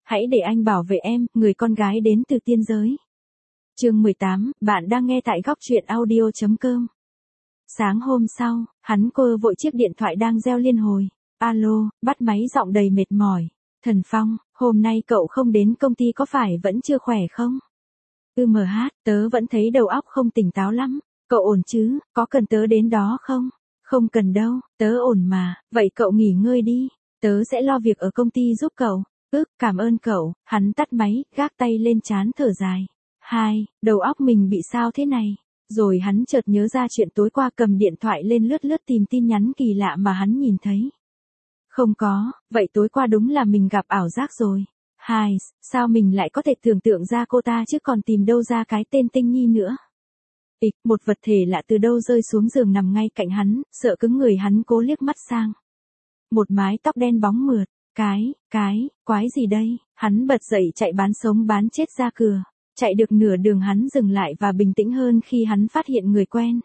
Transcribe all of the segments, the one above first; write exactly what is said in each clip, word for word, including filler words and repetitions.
Hãy để anh bảo vệ em, người con gái đến từ tiên giới. Chương mười tám, bạn đang nghe tại góc truyện audio chấm com. Sáng hôm sau, hắn cô vội chiếc điện thoại đang reo liên hồi. Alo, bắt máy giọng đầy mệt mỏi. Thần Phong, hôm nay cậu không đến công ty có phải vẫn chưa khỏe không? Ừ mh, tớ vẫn thấy đầu óc không tỉnh táo lắm. Cậu ổn chứ, có cần tớ đến đó không? Không cần đâu, tớ ổn mà, vậy cậu nghỉ ngơi đi. Tớ sẽ lo việc ở công ty giúp cậu. Ức, cảm ơn cậu. Hắn tắt máy, gác tay lên trán thở dài. Hai, đầu óc mình bị sao thế này? Rồi hắn chợt nhớ ra chuyện tối qua cầm điện thoại lên lướt lướt tìm tin nhắn kỳ lạ mà hắn nhìn thấy. Không có, vậy tối qua đúng là mình gặp ảo giác rồi. Hai, sao mình lại có thể tưởng tượng ra cô ta chứ còn tìm đâu ra cái tên Tinh Nhi nữa. Ịch, một vật thể lạ từ đâu rơi xuống giường nằm ngay cạnh hắn, sợ cứng người hắn cố liếc mắt sang. Một mái tóc đen bóng mượt, cái, cái, quái gì đây, hắn bật dậy chạy bán sống bán chết ra cửa. Chạy được nửa đường hắn dừng lại và bình tĩnh hơn khi hắn phát hiện người quen.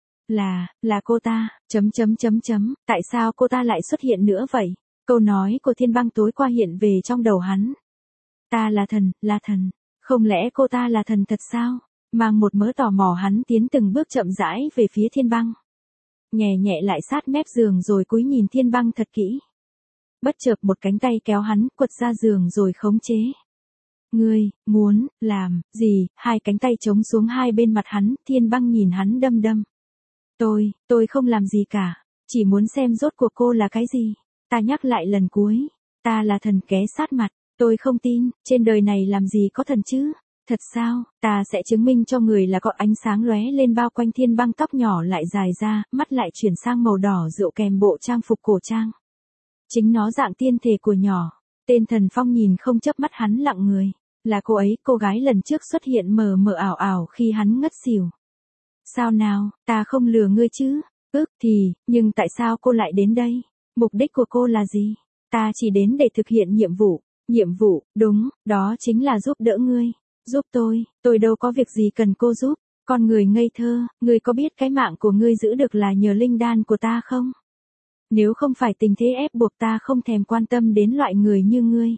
Là, là cô ta, chấm chấm chấm chấm, tại sao cô ta lại xuất hiện nữa vậy? Câu nói của Thiên Băng tối qua hiện về trong đầu hắn. Ta là thần, là thần, không lẽ cô ta là thần thật sao? Mang một mớ tò mò hắn tiến từng bước chậm rãi về phía Thiên Băng. Nhẹ nhẹ lại sát mép giường rồi cúi nhìn Thiên Băng thật kỹ. Bất chợt một cánh tay kéo hắn quật ra giường rồi khống chế. Ngươi, muốn, làm, gì, hai cánh tay chống xuống hai bên mặt hắn, Thiên Băng nhìn hắn đăm đăm. Tôi, tôi không làm gì cả, chỉ muốn xem rốt cuộc cô là cái gì. Ta nhắc lại lần cuối, ta là thần ké sát mặt, tôi không tin, trên đời này làm gì có thần chứ. Thật sao, ta sẽ chứng minh cho người là có ánh sáng lóe lên bao quanh Thiên Băng tóc nhỏ lại dài ra, mắt lại chuyển sang màu đỏ rượu kèm bộ trang phục cổ trang. Chính nó dạng tiên thể của nhỏ, tên Thần Phong nhìn không chớp mắt hắn lặng người. Là cô ấy, cô gái lần trước xuất hiện mờ mờ ảo ảo khi hắn ngất xỉu. Sao nào, ta không lừa ngươi chứ? Ước thì, nhưng tại sao cô lại đến đây? Mục đích của cô là gì? Ta chỉ đến để thực hiện nhiệm vụ. Nhiệm vụ, đúng, đó chính là giúp đỡ ngươi. Giúp tôi, tôi đâu có việc gì cần cô giúp. Con người ngây thơ, ngươi có biết cái mạng của ngươi giữ được là nhờ linh đan của ta không? Nếu không phải tình thế ép buộc ta không thèm quan tâm đến loại người như ngươi.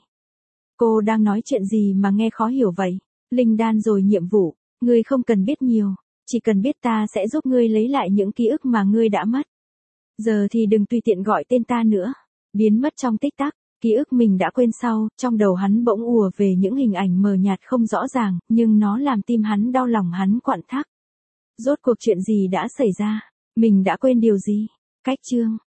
Cô đang nói chuyện gì mà nghe khó hiểu vậy? Linh đan rồi nhiệm vụ, ngươi không cần biết nhiều, chỉ cần biết ta sẽ giúp ngươi lấy lại những ký ức mà ngươi đã mất. Giờ thì đừng tùy tiện gọi tên ta nữa. Biến mất trong tích tắc, ký ức mình đã quên sau, trong đầu hắn bỗng ùa về những hình ảnh mờ nhạt không rõ ràng, nhưng nó làm tim hắn đau lòng hắn quặn thắt. Rốt cuộc chuyện gì đã xảy ra? Mình đã quên điều gì? Cách chương